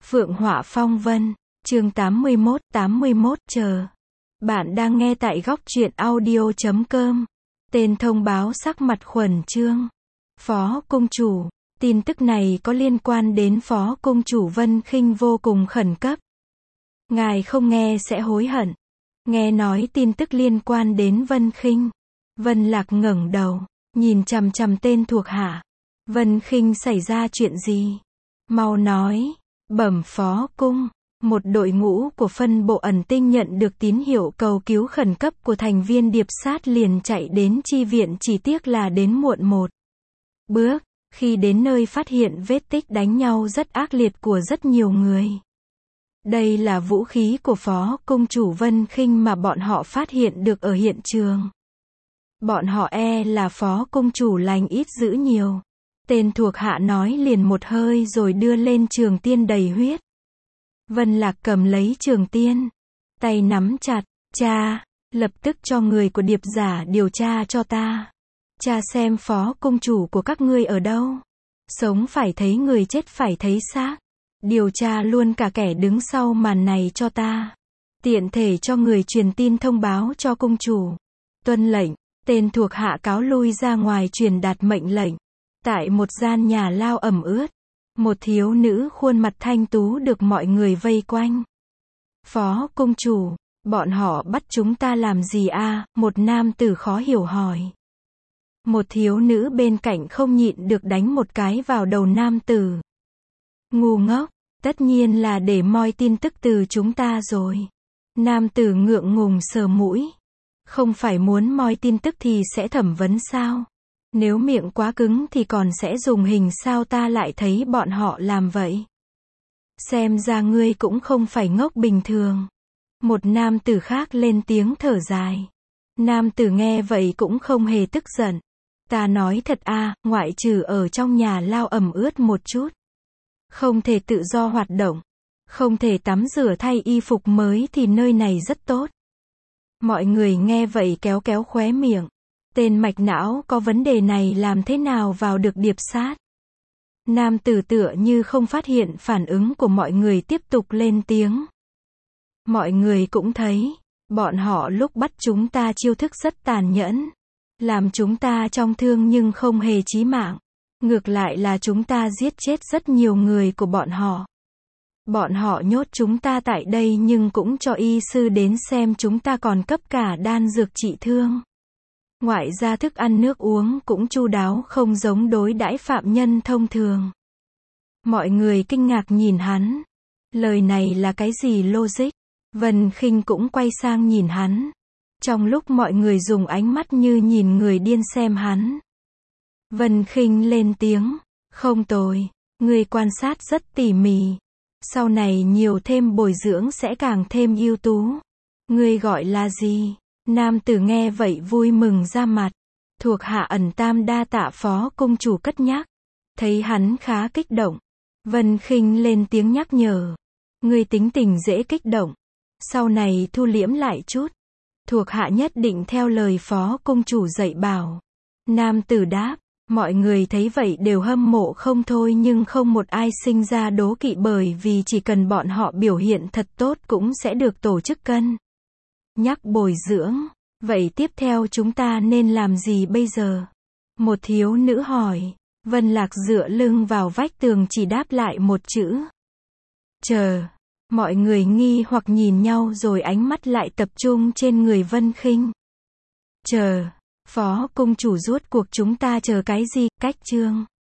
Phượng Họa Phong Vân, chương 81 chờ. Bạn đang nghe tại góc truyện audio.com. Tên thông báo sắc mặt khẩn trương. Phó Cung Chủ, tin tức này có liên quan đến Phó Cung Chủ Vân Khinh vô cùng khẩn cấp. Ngài không nghe sẽ hối hận. Nghe nói tin tức liên quan đến Vân Khinh. Vân Lạc ngẩng đầu, nhìn chằm chằm tên thuộc hạ. Vân Khinh xảy ra chuyện gì? Mau nói. Bẩm Phó Cung, một đội ngũ của phân bộ ẩn tinh nhận được tín hiệu cầu cứu khẩn cấp của thành viên điệp sát liền chạy đến chi viện, chỉ tiếc là đến muộn một bước, khi đến nơi phát hiện vết tích đánh nhau rất ác liệt của rất nhiều người. Đây là vũ khí của Phó Cung Chủ Vân Khinh mà bọn họ phát hiện được ở hiện trường. Bọn họ là Phó Cung Chủ lành ít dữ nhiều. Tên thuộc hạ nói liền một hơi rồi đưa lên trường tiên đầy huyết. Vân Lạc cầm lấy trường tiên, tay nắm chặt. Cha, lập tức cho người của điệp giả điều tra cho ta. Cha xem Phó Cung Chủ của các ngươi ở đâu. Sống phải thấy người, chết phải thấy xác. Điều tra luôn cả kẻ đứng sau màn này cho ta. Tiện thể cho người truyền tin thông báo cho Cung Chủ. Tuân lệnh. Tên thuộc hạ cáo lui ra ngoài truyền đạt mệnh lệnh. Tại một gian nhà lao ẩm ướt, một thiếu nữ khuôn mặt thanh tú được mọi người vây quanh. Phó Cung Chủ, bọn họ bắt chúng ta làm gì a? Một nam tử khó hiểu hỏi. Một thiếu nữ bên cạnh không nhịn được đánh một cái vào đầu nam tử. Ngu ngốc, tất nhiên là để moi tin tức từ chúng ta rồi. Nam tử ngượng ngùng sờ mũi. Không phải muốn moi tin tức thì sẽ thẩm vấn sao? Nếu miệng quá cứng thì còn sẽ dùng hình sao? Ta lại thấy bọn họ làm vậy. Xem ra ngươi cũng không phải ngốc bình thường. Một nam tử khác lên tiếng thở dài. Nam tử nghe vậy cũng không hề tức giận. Ta nói thật ngoại trừ ở trong nhà lao ẩm ướt một chút, không thể tự do hoạt động, không thể tắm rửa thay y phục mới thì nơi này rất tốt. Mọi người nghe vậy kéo kéo khóe miệng. Tên mạch não có vấn đề này làm thế nào vào được điệp sát? Nam tử tựa như không phát hiện phản ứng của mọi người, tiếp tục lên tiếng. Mọi người cũng thấy, bọn họ lúc bắt chúng ta chiêu thức rất tàn nhẫn. Làm chúng ta trọng thương nhưng không hề chí mạng. Ngược lại là chúng ta giết chết rất nhiều người của bọn họ. Bọn họ nhốt chúng ta tại đây nhưng cũng cho y sư đến xem chúng ta, còn cấp cả đan dược trị thương. Ngoại ra thức ăn nước uống cũng chu đáo, không giống đối đãi phạm nhân thông thường. Mọi người kinh ngạc nhìn hắn. Lời này là cái gì logic? Vân Khinh cũng quay sang nhìn hắn. Trong lúc mọi người dùng ánh mắt như nhìn người điên xem hắn, Vân Khinh lên tiếng. Không tồi, người quan sát rất tỉ mỉ. Sau này nhiều thêm bồi dưỡng sẽ càng thêm ưu tú. Ngươi gọi là gì? Nam tử nghe vậy vui mừng ra mặt. Thuộc hạ ẩn tam đa tạ Phó Cung Chủ cất nhắc. Thấy hắn khá kích động, Vân Khinh lên tiếng nhắc nhở. Ngươi tính tình dễ kích động, sau này thu liễm lại chút. Thuộc hạ nhất định theo lời Phó Cung Chủ dạy bảo. Nam tử đáp. Mọi người thấy vậy đều hâm mộ không thôi nhưng không một ai sinh ra đố kỵ, bởi vì chỉ cần bọn họ biểu hiện thật tốt cũng sẽ được tổ chức cân nhắc bồi dưỡng. Vậy tiếp theo chúng ta nên làm gì bây giờ? Một thiếu nữ hỏi. Vân Lạc dựa lưng vào vách tường chỉ đáp lại một chữ. Chờ. Mọi người nghi hoặc nhìn nhau rồi ánh mắt lại tập trung trên người Vân Khinh. Chờ. Phó Cung Chủ, rốt cuộc chúng ta chờ cái gì? Cách chương